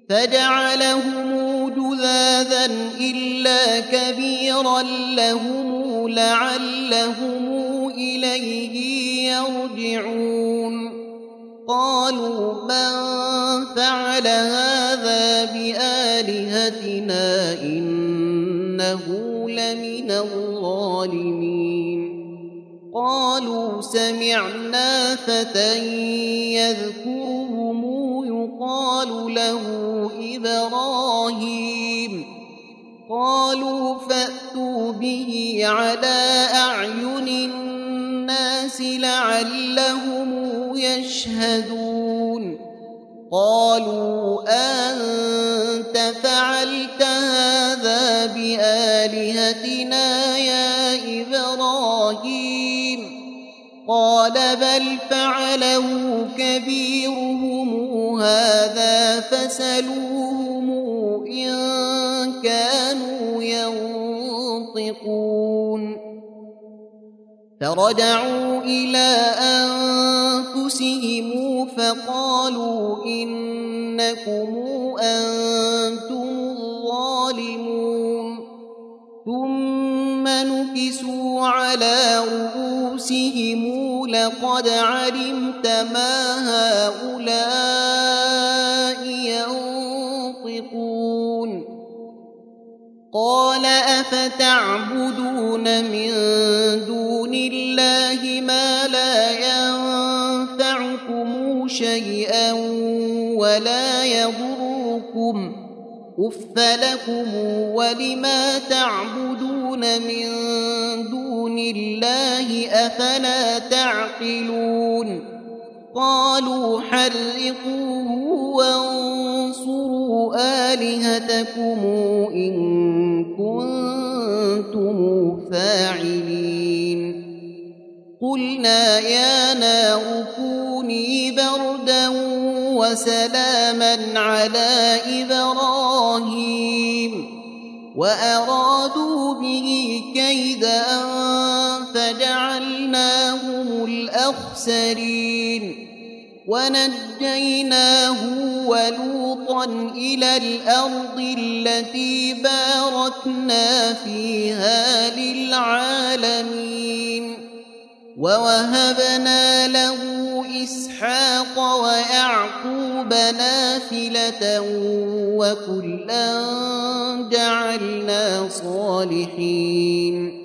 فجعلهم جذاذا إلا كبيرا لهم لعلهم إليه يرجعون قالوا من فعل هذا بآلهتنا إنه لمن الظالمين قالوا سمعنا فتى يذكرهم يقال له إبراهيم قالوا فأتوا به على أعين الناس لعلهم يشهدون قالوا أنت فعلت هذا بآلهتنا يا إبراهيم قال بل فعله كبيرهم هذا فسلوهم إن كانوا ينطقون فرجعوا إلى أنفسهم فقالوا إنكم أنتم الظالمون ثم نكسوا على رؤوسهم لقد علمت ما هؤلاء ينطقون قال أفتعبدون من دون الله ما لا ينفعكم شيئا ولا يضركم أف لكم ولما تعبدون من دون الله أفلا تعقلون قالوا حرقوه وانصروا آلهتكم إن كنتم فاعلين قلنا يا نار كوني بردا وسلاما على إبراهيم وأرادوا به كيدا فجعلناهم الأخسرين ونجيناه ولوطا إلى الأرض التي باركنا فيها للعالمين ووهبنا له إسحاق ويعقوب نافلة وكلا جعلنا صالحين